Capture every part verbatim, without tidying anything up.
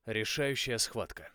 Решающая схватка.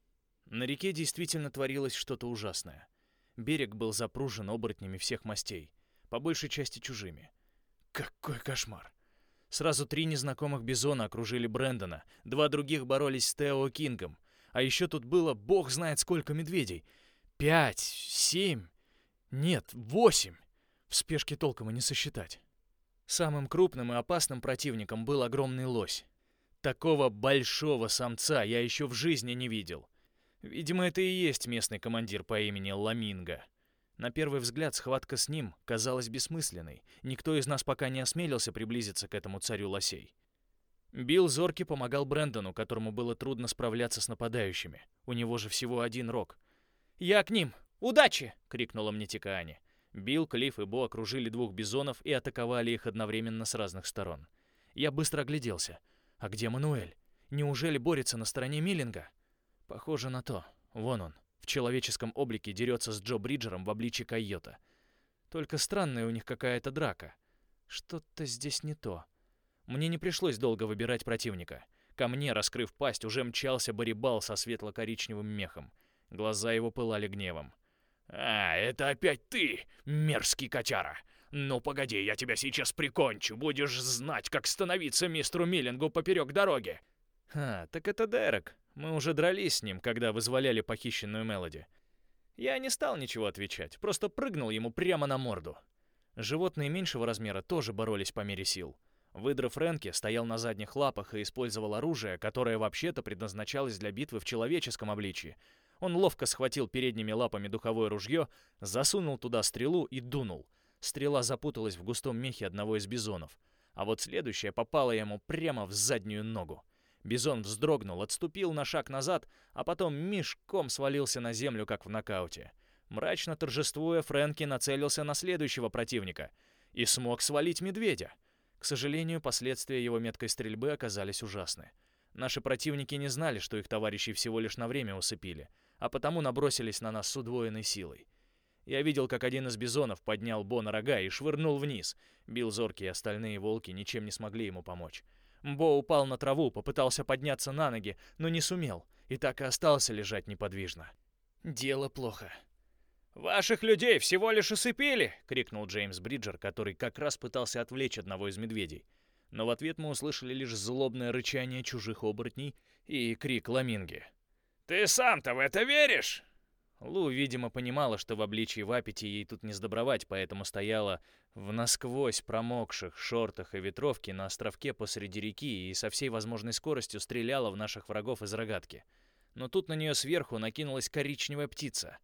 На реке действительно творилось что-то ужасное. Берег был запружен оборотнями всех мастей, по большей части чужими. Какой кошмар! Сразу три незнакомых бизона окружили Брэндона, два других боролись с Тео Кингом, а еще тут было бог знает сколько медведей. Пять, семь, нет, восемь. В спешке толком и не сосчитать. Самым крупным и опасным противником был огромный лось. Такого большого самца я еще в жизни не видел. Видимо, это и есть местный командир по имени Ламинго. На первый взгляд схватка с ним казалась бессмысленной. Никто из нас пока не осмелился приблизиться к этому царю лосей. Билл зоркий помогал Брэндону, которому было трудно справляться с нападающими. У него же всего один рог. «Я к ним! Удачи!» — крикнула мне Тикаани. Билл, Клифф и Бо окружили двух бизонов и атаковали их одновременно с разных сторон. Я быстро огляделся. А где Мануэль? Неужели борется на стороне Миллинга? Похоже на то. Вон он, в человеческом облике дерется с Джо Бриджером в обличье койота. Только странная у них какая-то драка. Что-то здесь не то. Мне не пришлось долго выбирать противника. Ко мне, раскрыв пасть, уже мчался Барибал со светло-коричневым мехом. Глаза его пылали гневом. «А, это опять ты, мерзкий котяра! Ну погоди, я тебя сейчас прикончу, будешь знать, как становиться мистеру Миллингу поперек дороги!» «А, так это Дерек. Мы уже дрались с ним, когда вызволяли похищенную Мелоди». Я не стал ничего отвечать, просто прыгнул ему прямо на морду. Животные меньшего размера тоже боролись по мере сил. Выдра Фрэнки стоял на задних лапах и использовал оружие, которое вообще-то предназначалось для битвы в человеческом обличии. Он ловко схватил передними лапами духовое ружье, засунул туда стрелу и дунул. Стрела запуталась в густом мехе одного из бизонов, а вот следующая попала ему прямо в заднюю ногу. Бизон вздрогнул, отступил на шаг назад, а потом мешком свалился на землю, как в нокауте. Мрачно торжествуя, Фрэнки нацелился на следующего противника и смог свалить медведя. К сожалению, последствия его меткой стрельбы оказались ужасны. Наши противники не знали, что их товарищи всего лишь на время усыпили, а потому набросились на нас с удвоенной силой. Я видел, как один из бизонов поднял Бо на рога и швырнул вниз. Билл зоркий и остальные волки ничем не смогли ему помочь. Бо упал на траву, попытался подняться на ноги, но не сумел, и так и остался лежать неподвижно. Дело плохо. «Ваших людей всего лишь усыпили!» — крикнул Джеймс Бриджер, который как раз пытался отвлечь одного из медведей. Но в ответ мы услышали лишь злобное рычание чужих оборотней и крик Ламинги. «Ты сам-то в это веришь?» Лу, видимо, понимала, что в обличии Вапити ей тут не сдобровать, поэтому стояла в насквозь промокших шортах и ветровке на островке посреди реки и со всей возможной скоростью стреляла в наших врагов из рогатки. Но тут на нее сверху накинулась коричневая птица.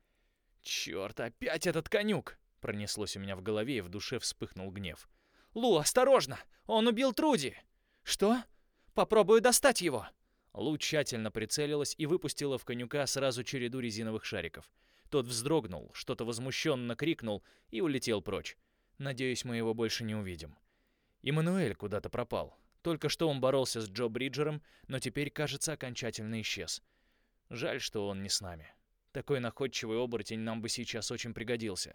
«Черт, опять этот конюк!» — пронеслось у меня в голове, и в душе вспыхнул гнев. «Лу, осторожно! Он убил Труди!» «Что? Попробую достать его!» Лу тщательно прицелилась и выпустила в конюка сразу череду резиновых шариков. Тот вздрогнул, что-то возмущенно крикнул и улетел прочь. Надеюсь, мы его больше не увидим. Эммануэль куда-то пропал. Только что он боролся с Джо Бриджером, но теперь, кажется, окончательно исчез. Жаль, что он не с нами. Такой находчивый оборотень нам бы сейчас очень пригодился.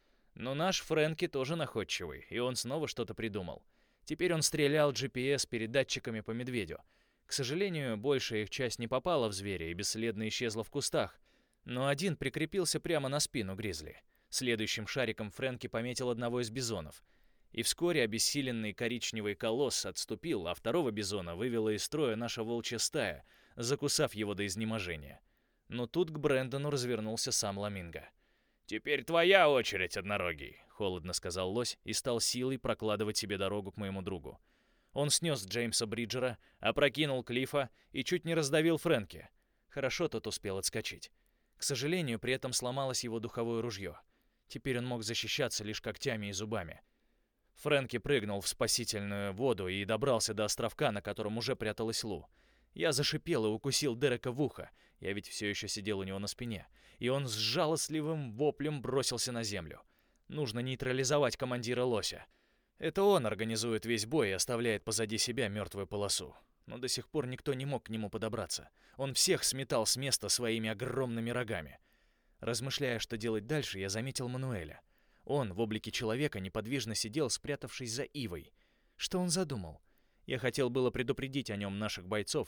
Но наш Фрэнки тоже находчивый, и он снова что-то придумал. Теперь он стрелял джи пи эс-передатчиками по медведю. К сожалению, большая их часть не попала в зверя и бесследно исчезла в кустах, но один прикрепился прямо на спину гризли. Следующим шариком Фрэнки пометил одного из бизонов. И вскоре обессиленный коричневый колосс отступил, а второго бизона вывела из строя наша волчья стая, закусав его до изнеможения. Но тут к Брэндону развернулся сам Ламинго. «Теперь твоя очередь, однорогий», — холодно сказал лось и стал силой прокладывать себе дорогу к моему другу. Он снес Джеймса Бриджера, опрокинул Клиффа и чуть не раздавил Фрэнки. Хорошо тот успел отскочить. К сожалению, при этом сломалось его духовое ружье. Теперь он мог защищаться лишь когтями и зубами. Фрэнки прыгнул в спасительную воду и добрался до островка, на котором уже пряталась Лу. Я зашипел и укусил Дерека в ухо, я ведь все еще сидел у него на спине, и он с жалостливым воплем бросился на землю. Нужно нейтрализовать командира лося. Это он организует весь бой и оставляет позади себя мертвую полосу. Но до сих пор никто не мог к нему подобраться. Он всех сметал с места своими огромными рогами. Размышляя, что делать дальше, я заметил Мануэля. Он в облике человека неподвижно сидел, спрятавшись за ивой. Что он задумал? Я хотел было предупредить о нем наших бойцов,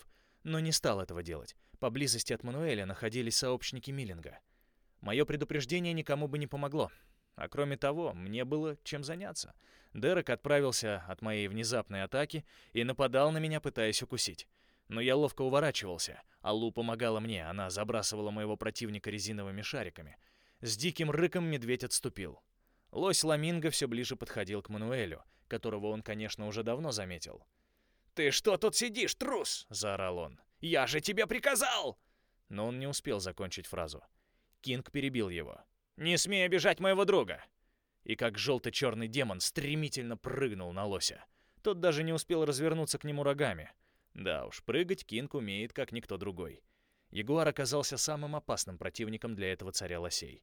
но не стал этого делать. Поблизости от Мануэля находились сообщники Миллинга. Мое предупреждение никому бы не помогло. А кроме того, мне было чем заняться. Дерек отправился от моей внезапной атаки и нападал на меня, пытаясь укусить. Но я ловко уворачивался, а Лу помогала мне, она забрасывала моего противника резиновыми шариками. С диким рыком медведь отступил. Лось Ламинго все ближе подходил к Мануэлю, которого он, конечно, уже давно заметил. «Ты что тут сидишь, трус?» — заорал он. «Я же тебе приказал!» Но он не успел закончить фразу. Кинг перебил его. «Не смей обижать моего друга!» И как желто-черный демон стремительно прыгнул на лося. Тот даже не успел развернуться к нему рогами. Да уж, прыгать Кинг умеет, как никто другой. Ягуар оказался самым опасным противником для этого царя лосей.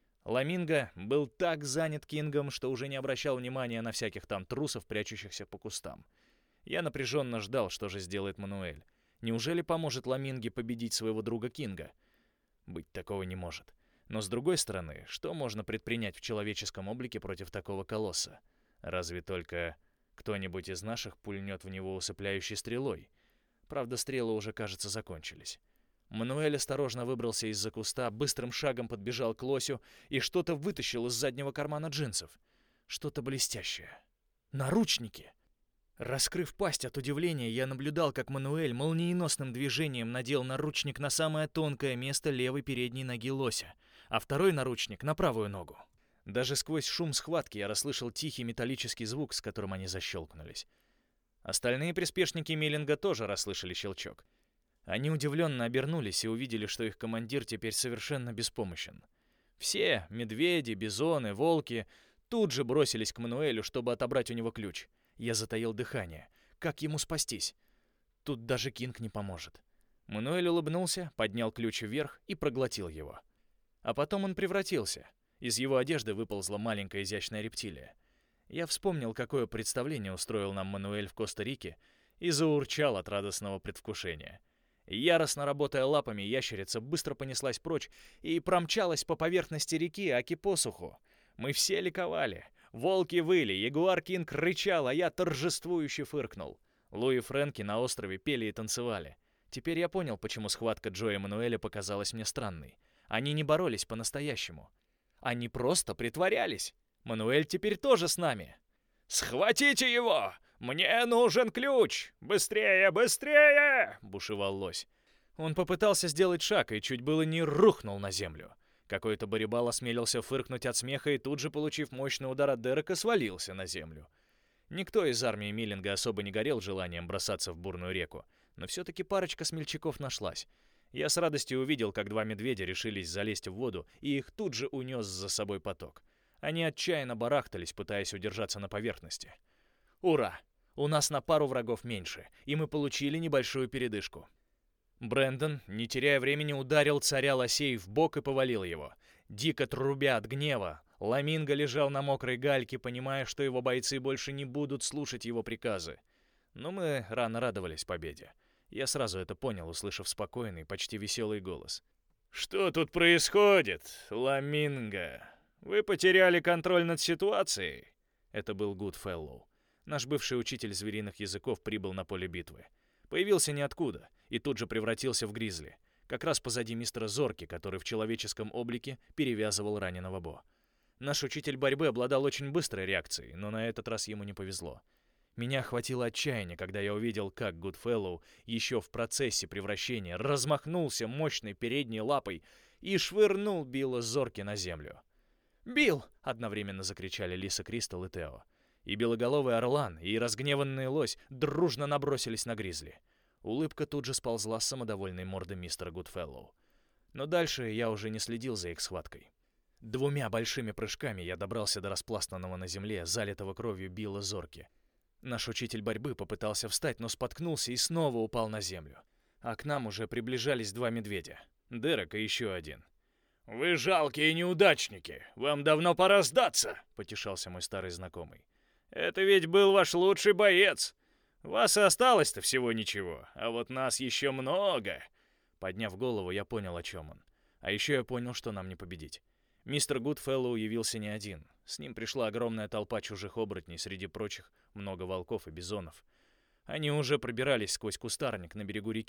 Ламинго был так занят Кингом, что уже не обращал внимания на всяких там трусов, прячущихся по кустам. Я напряженно ждал, что же сделает Мануэль. Неужели поможет Ламинге победить своего друга Кинга? Быть такого не может. Но с другой стороны, что можно предпринять в человеческом облике против такого колосса? Разве только кто-нибудь из наших пульнет в него усыпляющей стрелой. Правда, стрелы уже, кажется, закончились. Мануэль осторожно выбрался из-за куста, быстрым шагом подбежал к лосю и что-то вытащил из заднего кармана джинсов. Что-то блестящее. Наручники! Раскрыв пасть от удивления, я наблюдал, как Мануэль молниеносным движением надел наручник на самое тонкое место левой передней ноги лося, а второй наручник на правую ногу. Даже сквозь шум схватки я расслышал тихий металлический звук, с которым они защелкнулись. Остальные приспешники Миллинга тоже расслышали щелчок. Они удивленно обернулись и увидели, что их командир теперь совершенно беспомощен. Все — медведи, бизоны, волки — тут же бросились к Мануэлю, чтобы отобрать у него ключ. Я затаил дыхание. Как ему спастись? Тут даже Кинг не поможет. Мануэль улыбнулся, поднял ключ вверх и проглотил его. А потом он превратился. Из его одежды выползла маленькая изящная рептилия. Я вспомнил, какое представление устроил нам Мануэль в Коста-Рике, и заурчал от радостного предвкушения. Яростно работая лапами, ящерица быстро понеслась прочь и промчалась по поверхности реки аки посуху. Мы все ликовали. Волки выли, ягуар Кинг рычал, а я торжествующе фыркнул. Лу и Фрэнки на острове пели и танцевали. Теперь я понял, почему схватка Джо и Мануэля показалась мне странной. Они не боролись по-настоящему. Они просто притворялись. Мануэль теперь тоже с нами. «Схватите его! Мне нужен ключ! Быстрее, быстрее!» — бушевал лось. Он попытался сделать шаг и чуть было не рухнул на землю. Какой-то барибал осмелился фыркнуть от смеха и тут же, получив мощный удар от Дерека, свалился на землю. Никто из армии Миллинга особо не горел желанием бросаться в бурную реку, но все-таки парочка смельчаков нашлась. Я с радостью увидел, как два медведя решились залезть в воду, и их тут же унес за собой поток. Они отчаянно барахтались, пытаясь удержаться на поверхности. Ура! У нас на пару врагов меньше, и мы получили небольшую передышку. Брэндон, не теряя времени, ударил царя лосей в бок и повалил его. Дико трубя от гнева, Ламинго лежал на мокрой гальке, понимая, что его бойцы больше не будут слушать его приказы. Но мы рано радовались победе. Я сразу это понял, услышав спокойный, почти веселый голос. «Что тут происходит, Ламинго? Вы потеряли контроль над ситуацией?» Это был Гудфеллоу. Наш бывший учитель звериных языков прибыл на поле битвы. Появился ниоткуда и тут же превратился в гризли, как раз позади мистера Зорки, который в человеческом облике перевязывал раненого Бо. Наш учитель борьбы обладал очень быстрой реакцией, но на этот раз ему не повезло. Меня охватило отчаяние, когда я увидел, как Гудфеллоу еще в процессе превращения размахнулся мощной передней лапой и швырнул Билла Зорки на землю. «Билл!» — одновременно закричали Лиса Кристал и Тео. И белоголовый орлан, и разгневанный лось дружно набросились на гризли. Улыбка тут же сползла с самодовольной морды мистера Гудфеллоу. Но дальше я уже не следил за их схваткой. Двумя большими прыжками я добрался до распластанного на земле, залитого кровью Билла Зорки. Наш учитель борьбы попытался встать, но споткнулся и снова упал на землю. А к нам уже приближались два медведя. Дерек и еще один. «Вы жалкие неудачники! Вам давно пора сдаться!» — потешался мой старый знакомый. «Это ведь был ваш лучший боец! Вас и осталось-то всего ничего, а вот нас еще много!» Подняв голову, я понял, о чем он. А еще я понял, что нам не победить. Мистер Гудфеллоу явился не один. С ним пришла огромная толпа чужих оборотней, среди прочих много волков и бизонов. Они уже пробирались сквозь кустарник на берегу реки,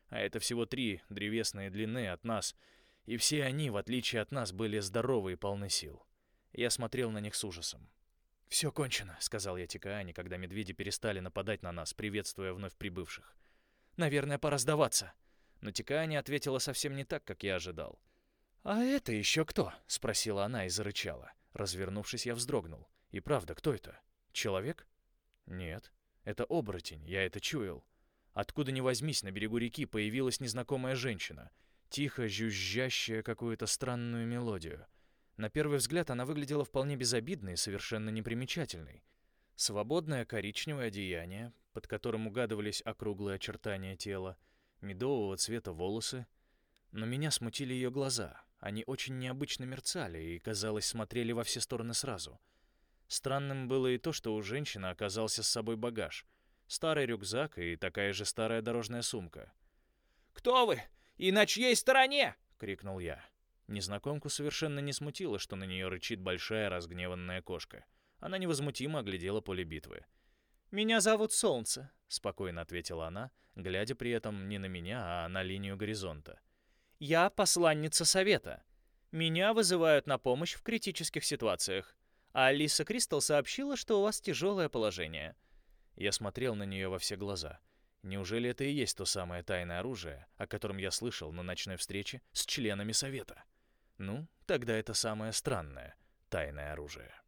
А это всего три древесные длины от нас, и все они, в отличие от нас, были здоровы и полны сил. Я смотрел на них с ужасом. «Все кончено», — сказал я Тикаане, когда медведи перестали нападать на нас, приветствуя вновь прибывших. «Наверное, пора сдаваться». Но Тикаане ответила совсем не так, как я ожидал. «А это еще кто?» — спросила она и зарычала. Развернувшись, я вздрогнул. «И правда, кто это? Человек?» «Нет, это оборотень, я это чуял». Откуда ни возьмись, на берегу реки появилась незнакомая женщина, тихо жужжащая какую-то странную мелодию. На первый взгляд она выглядела вполне безобидной и совершенно непримечательной. Свободное коричневое одеяние, под которым угадывались округлые очертания тела, медового цвета волосы. Но меня смутили ее глаза. Они очень необычно мерцали и, казалось, смотрели во все стороны сразу. Странным было и то, что у женщины оказался с собой багаж. Старый рюкзак и такая же старая дорожная сумка. «Кто вы? И на чьей стороне?» — крикнул я. Незнакомку совершенно не смутило, что на нее рычит большая разгневанная кошка. Она невозмутимо оглядела поле битвы. «Меня зовут Солнце», — спокойно ответила она, глядя при этом не на меня, а на линию горизонта. «Я посланница Совета. Меня вызывают на помощь в критических ситуациях. А Алиса Кристал сообщила, что у вас тяжелое положение». Я смотрел на нее во все глаза. Неужели это и есть то самое тайное оружие, о котором я слышал на ночной встрече с членами Совета? Ну, тогда это самое странное тайное оружие.